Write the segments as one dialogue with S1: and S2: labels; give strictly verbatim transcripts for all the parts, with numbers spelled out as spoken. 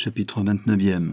S1: Chapitre vingt-neuf.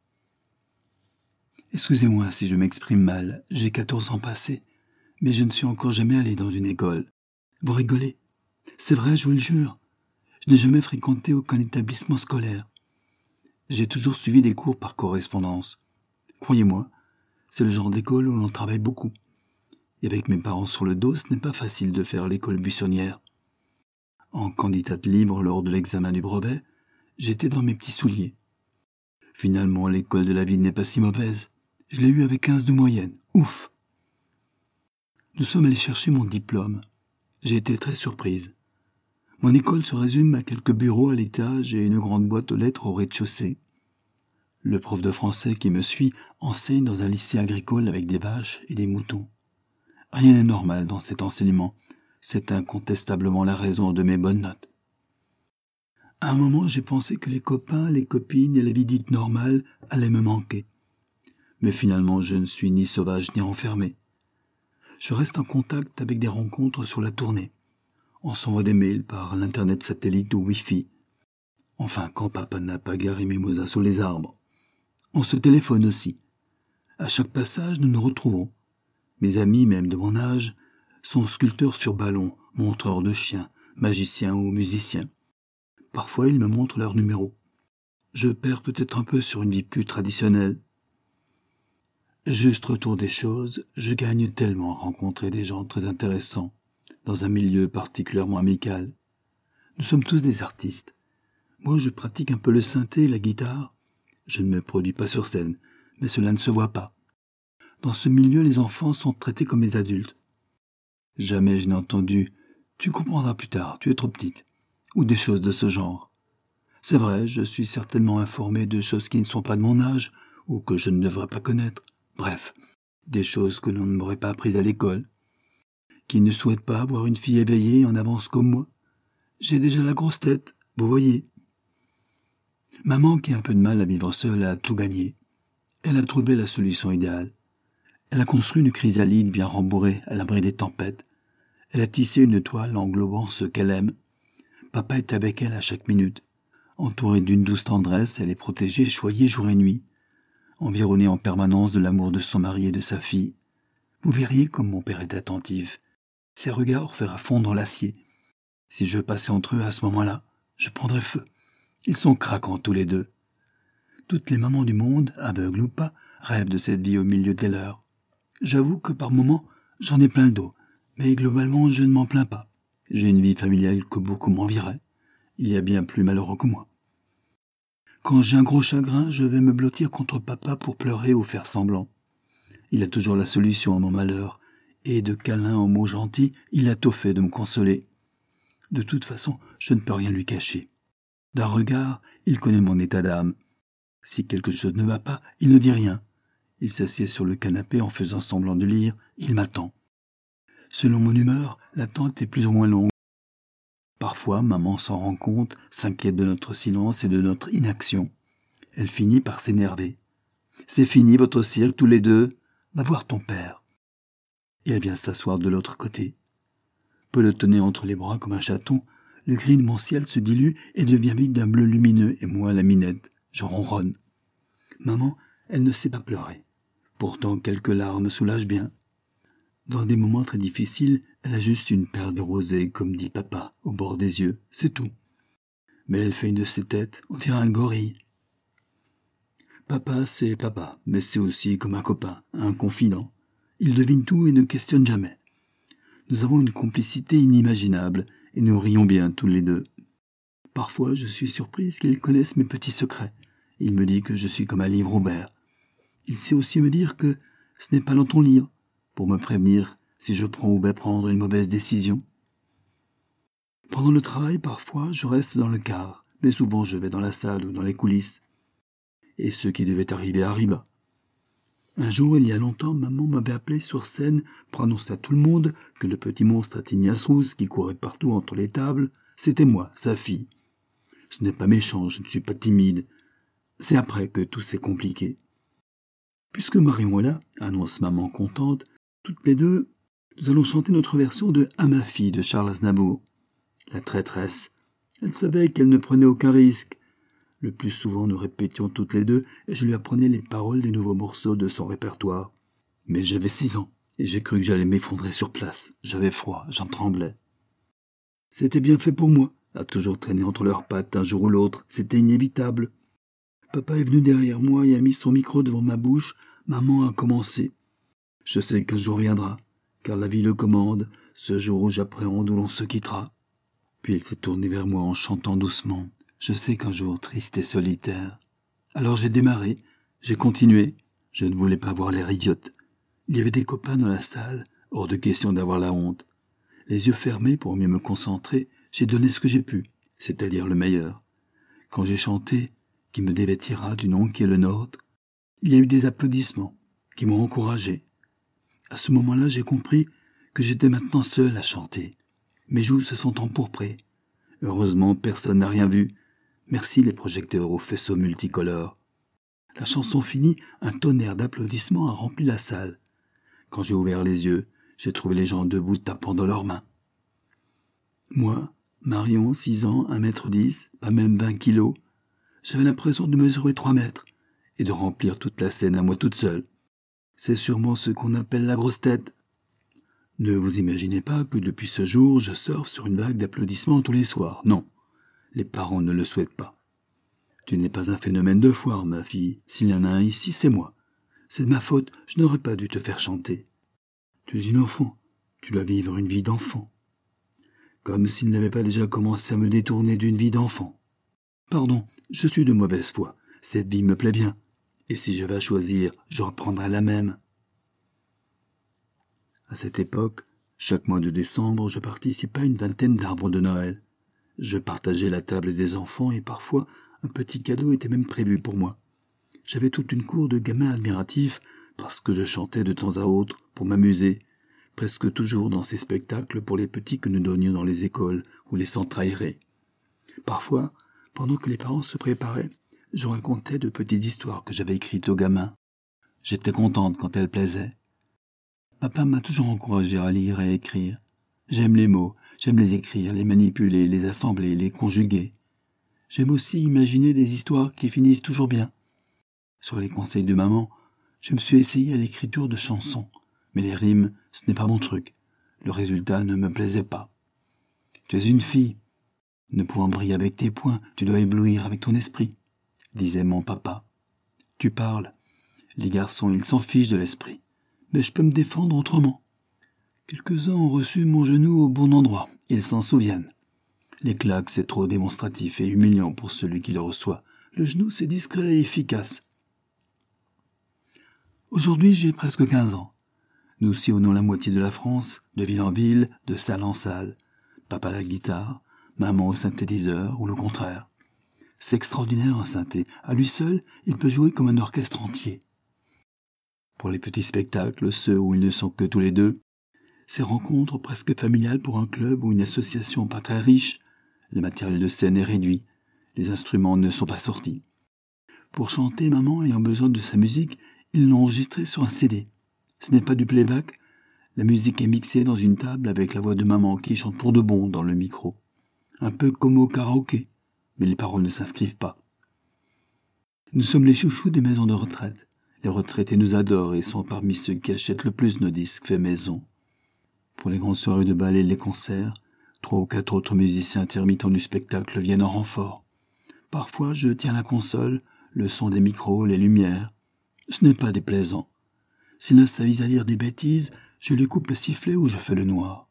S1: Excusez-moi si je m'exprime mal, j'ai quatorze ans passés, mais je ne suis encore jamais allé dans une école. Vous rigolez? C'est vrai, je vous le jure. Je n'ai jamais fréquenté aucun établissement scolaire. J'ai toujours suivi des cours par correspondance. Croyez-moi, c'est le genre d'école où l'on travaille beaucoup. Et avec mes parents sur le dos, ce n'est pas facile de faire l'école buissonnière. En candidate libre lors de l'examen du brevet, j'étais dans mes petits souliers. Finalement, l'école de la ville n'est pas si mauvaise. Je l'ai eu avec quinze de moyenne. Ouf! Nous sommes allés chercher mon diplôme. J'ai été très surprise. Mon école se résume à quelques bureaux à l'étage et une grande boîte aux lettres au rez-de-chaussée. Le prof de français qui me suit enseigne dans un lycée agricole avec des vaches et des moutons. Rien n'est normal dans cet enseignement. C'est incontestablement la raison de mes bonnes notes. À un moment, j'ai pensé que les copains, les copines et la vie dite normale allaient me manquer. Mais finalement, je ne suis ni sauvage ni enfermé. Je reste en contact avec des rencontres sur la tournée. On s'envoie des mails par l'internet satellite ou Wi-Fi. Enfin, quand papa n'a pas garé mimosas sous les arbres. On se téléphone aussi. À chaque passage, nous nous retrouvons. Mes amis, même de mon âge, sont sculpteurs sur ballon, montreurs de chiens, magiciens ou musiciens. Parfois, ils me montrent leur numéro. Je perds peut-être un peu sur une vie plus traditionnelle. Juste retour des choses, je gagne tellement à rencontrer des gens très intéressants, dans un milieu particulièrement amical. Nous sommes tous des artistes. Moi, je pratique un peu le synthé et la guitare. Je ne me produis pas sur scène, mais cela ne se voit pas. Dans ce milieu, les enfants sont traités comme les adultes. Jamais je n'ai entendu « Tu comprendras plus tard, tu es trop petite » ou des choses de ce genre. C'est vrai, je suis certainement informé de choses qui ne sont pas de mon âge ou que je ne devrais pas connaître. Bref, des choses que l'on ne m'aurait pas apprises à l'école. Qui ne souhaite pas avoir une fille éveillée et en avance comme moi. J'ai déjà la grosse tête, vous voyez. Maman, qui a un peu de mal à vivre seule, a tout gagné. Elle a trouvé la solution idéale. Elle a construit une chrysalide bien rembourrée à l'abri des tempêtes. Elle a tissé une toile englobant ce qu'elle aime. Papa est avec elle à chaque minute. Entourée d'une douce tendresse, elle est protégée, choyée jour et nuit. Environnée en permanence de l'amour de son mari et de sa fille. Vous verriez comme mon père est attentif. Ses regards feraient fondre l'acier. Si je passais entre eux à ce moment-là, je prendrais feu. Ils sont craquants tous les deux. Toutes les mamans du monde, aveugles ou pas, rêvent de cette vie au milieu des leurs. J'avoue que par moments, j'en ai plein le dos, mais globalement, je ne m'en plains pas. J'ai une vie familiale que beaucoup m'envieraient. Il y a bien plus malheureux que moi. Quand j'ai un gros chagrin, je vais me blottir contre papa pour pleurer ou faire semblant. Il a toujours la solution à mon malheur, et de câlins en mots gentils, il a tout fait de me consoler. De toute façon, je ne peux rien lui cacher. D'un regard, il connaît mon état d'âme. Si quelque chose ne va pas, il ne dit rien. Il s'assied sur le canapé en faisant semblant de lire, il m'attend. Selon mon humeur, l'attente est plus ou moins longue. Parfois, maman s'en rend compte, s'inquiète de notre silence et de notre inaction. Elle finit par s'énerver. « C'est fini votre cirque tous les deux, va voir ton père. » Et elle vient s'asseoir de l'autre côté. Pelotonné entre les bras comme un chaton, le gris de mon ciel se dilue et devient vide d'un bleu lumineux, et moi, la minette, je ronronne. Maman, elle ne sait pas pleurer. Pourtant, quelques larmes soulagent bien. Dans des moments très difficiles, elle a juste une paire de rosées, comme dit papa, au bord des yeux, c'est tout. Mais elle fait une de ses têtes, on dirait un gorille. Papa, c'est papa, mais c'est aussi comme un copain, un confident. Il devine tout et ne questionne jamais. Nous avons une complicité inimaginable, et nous rions bien tous les deux. Parfois, je suis surprise qu'il connaisse mes petits secrets. Il me dit que je suis comme un livre ouvert. Il sait aussi me dire que ce n'est pas dans ton livre, pour me prévenir si je prends ou vais prendre une mauvaise décision. Pendant le travail, parfois, je reste dans le car, mais souvent je vais dans la salle ou dans les coulisses. Et ce qui devait arriver arriva. Un jour, il y a longtemps, maman m'avait appelé sur scène pour annoncer à tout le monde que le petit monstre à tignasse rousse qui courait partout entre les tables, c'était moi, sa fille. Ce n'est pas méchant, je ne suis pas timide. C'est après que tout s'est compliqué. Puisque Marion est là, annonce maman contente, toutes les deux, nous allons chanter notre version de « À ma fille » de Charles Aznavour. La traîtresse, elle savait qu'elle ne prenait aucun risque. Le plus souvent, nous répétions toutes les deux et je lui apprenais les paroles des nouveaux morceaux de son répertoire. Mais j'avais six ans et j'ai cru que j'allais m'effondrer sur place. J'avais froid, j'en tremblais. C'était bien fait pour moi, à toujours traîner entre leurs pattes un jour ou l'autre. C'était inévitable. Papa est venu derrière moi et a mis son micro devant ma bouche. Maman a commencé. Je sais qu'un jour viendra, car la vie le commande, ce jour où j'appréhende où l'on se quittera. Puis il s'est tourné vers moi en chantant doucement. Je sais qu'un jour triste et solitaire. Alors j'ai démarré, j'ai continué. Je ne voulais pas voir l'air idiote. Il y avait des copains dans la salle, hors de question d'avoir la honte. Les yeux fermés pour mieux me concentrer, j'ai donné ce que j'ai pu, c'est-à-dire le meilleur. Quand j'ai chanté, qui me dévêtira du nom qui est le nôtre, il y a eu des applaudissements qui m'ont encouragé. À ce moment-là, j'ai compris que j'étais maintenant seul à chanter. Mes joues se sont empourprées. Heureusement, personne n'a rien vu. Merci les projecteurs aux faisceaux multicolores. La chanson finie, un tonnerre d'applaudissements a rempli la salle. Quand j'ai ouvert les yeux, j'ai trouvé les gens debout tapant dans leurs mains. Moi, Marion, six ans, un mètre dix, pas même vingt kilos, j'avais l'impression de mesurer trois mètres et de remplir toute la scène à moi toute seule. C'est sûrement ce qu'on appelle la grosse tête. Ne vous imaginez pas que depuis ce jour, je surfe sur une vague d'applaudissements tous les soirs. Non, les parents ne le souhaitent pas. Tu n'es pas un phénomène de foire, ma fille. S'il y en a un ici, c'est moi. C'est de ma faute, je n'aurais pas dû te faire chanter. Tu es une enfant, tu dois vivre une vie d'enfant. Comme s'il n'avait pas déjà commencé à me détourner d'une vie d'enfant. Pardon, je suis de mauvaise foi, cette vie me plaît bien. Et si je vais choisir, je reprendrai la même. À cette époque, chaque mois de décembre, je participais à une vingtaine d'arbres de Noël. Je partageais la table des enfants et parfois, un petit cadeau était même prévu pour moi. J'avais toute une cour de gamins admiratifs parce que je chantais de temps à autre pour m'amuser, presque toujours dans ces spectacles pour les petits que nous donnions dans les écoles ou les centres aérés. Parfois, pendant que les parents se préparaient, je racontais de petites histoires que j'avais écrites aux gamins. J'étais contente quand elles plaisaient. Papa m'a toujours encouragé à lire et à écrire. J'aime les mots, j'aime les écrire, les manipuler, les assembler, les conjuguer. J'aime aussi imaginer des histoires qui finissent toujours bien. Sur les conseils de maman, je me suis essayé à l'écriture de chansons, mais les rimes, ce n'est pas mon truc. Le résultat ne me plaisait pas. Tu es une fille. Ne pouvant briller avec tes poings, tu dois éblouir avec ton esprit, disait mon papa. Tu parles. Les garçons, ils s'en fichent de l'esprit. Mais je peux me défendre autrement. Quelques-uns ont reçu mon genou au bon endroit. Ils s'en souviennent. Les claques, c'est trop démonstratif et humiliant pour celui qui le reçoit. Le genou, c'est discret et efficace. Aujourd'hui, j'ai presque quinze ans. Nous sillonnons la moitié de la France, de ville en ville, de salle en salle. Papa à la guitare, maman au synthétiseur, ou le contraire. C'est extraordinaire un synthé. À lui seul, il peut jouer comme un orchestre entier. Pour les petits spectacles, ceux où ils ne sont que tous les deux, ces rencontres presque familiales pour un club ou une association pas très riche, le matériel de scène est réduit, les instruments ne sont pas sortis. Pour chanter, maman ayant besoin de sa musique, ils l'ont enregistrée sur un C D. Ce n'est pas du playback, la musique est mixée dans une table avec la voix de maman qui chante pour de bon dans le micro. Un peu comme au karaoké, mais les paroles ne s'inscrivent pas. Nous sommes les chouchous des maisons de retraite. Les retraités nous adorent et sont parmi ceux qui achètent le plus nos disques faits maison. Pour les grandes soirées de bal et les concerts, trois ou quatre autres musiciens intermittents du spectacle viennent en renfort. Parfois, je tiens la console, le son des micros, les lumières. Ce n'est pas déplaisant. S'ils ne s'avisent à dire des bêtises, je lui coupe le sifflet ou je fais le noir.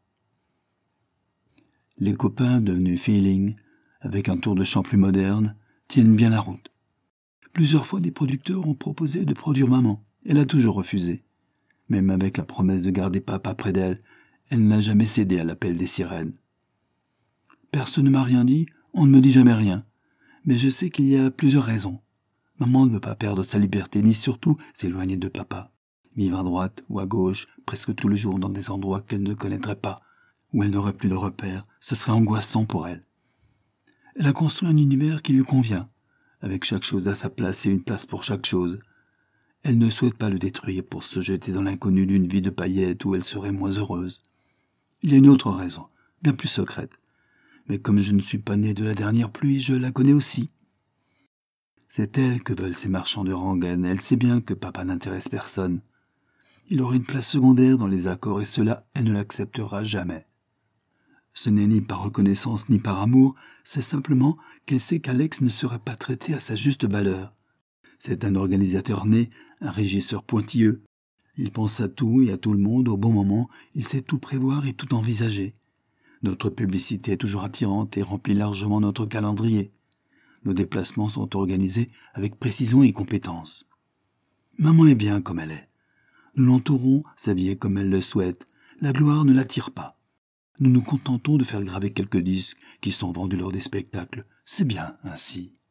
S1: Les copains, devenus feeling, avec un tour de chant plus moderne, tiennent bien la route. Plusieurs fois, des producteurs ont proposé de produire maman. Elle a toujours refusé. Même avec la promesse de garder papa près d'elle, elle n'a jamais cédé à l'appel des sirènes. Personne ne m'a rien dit, on ne me dit jamais rien. Mais je sais qu'il y a plusieurs raisons. Maman ne veut pas perdre sa liberté, ni surtout s'éloigner de papa. Vivre à droite ou à gauche, presque tous les jours dans des endroits qu'elle ne connaîtrait pas, où elle n'aurait plus de repères, ce serait angoissant pour elle. Elle a construit un univers qui lui convient, avec chaque chose à sa place et une place pour chaque chose. Elle ne souhaite pas le détruire pour se jeter dans l'inconnu d'une vie de paillettes où elle serait moins heureuse. Il y a une autre raison, bien plus secrète. Mais comme je ne suis pas né de la dernière pluie, je la connais aussi. C'est elle que veulent ces marchands de rengaine. Elle sait bien que papa n'intéresse personne. Il aura une place secondaire dans les accords et cela, elle ne l'acceptera jamais. Ce n'est ni par reconnaissance ni par amour, c'est simplement qu'elle sait qu'Alex ne sera pas traité à sa juste valeur. C'est un organisateur né, un régisseur pointilleux. Il pense à tout et à tout le monde au bon moment, il sait tout prévoir et tout envisager. Notre publicité est toujours attirante et remplit largement notre calendrier. Nos déplacements sont organisés avec précision et compétence. Maman est bien comme elle est. Nous l'entourons, s'habiller comme elle le souhaite. La gloire ne l'attire pas. Nous nous contentons de faire graver quelques disques qui sont vendus lors des spectacles. C'est bien ainsi.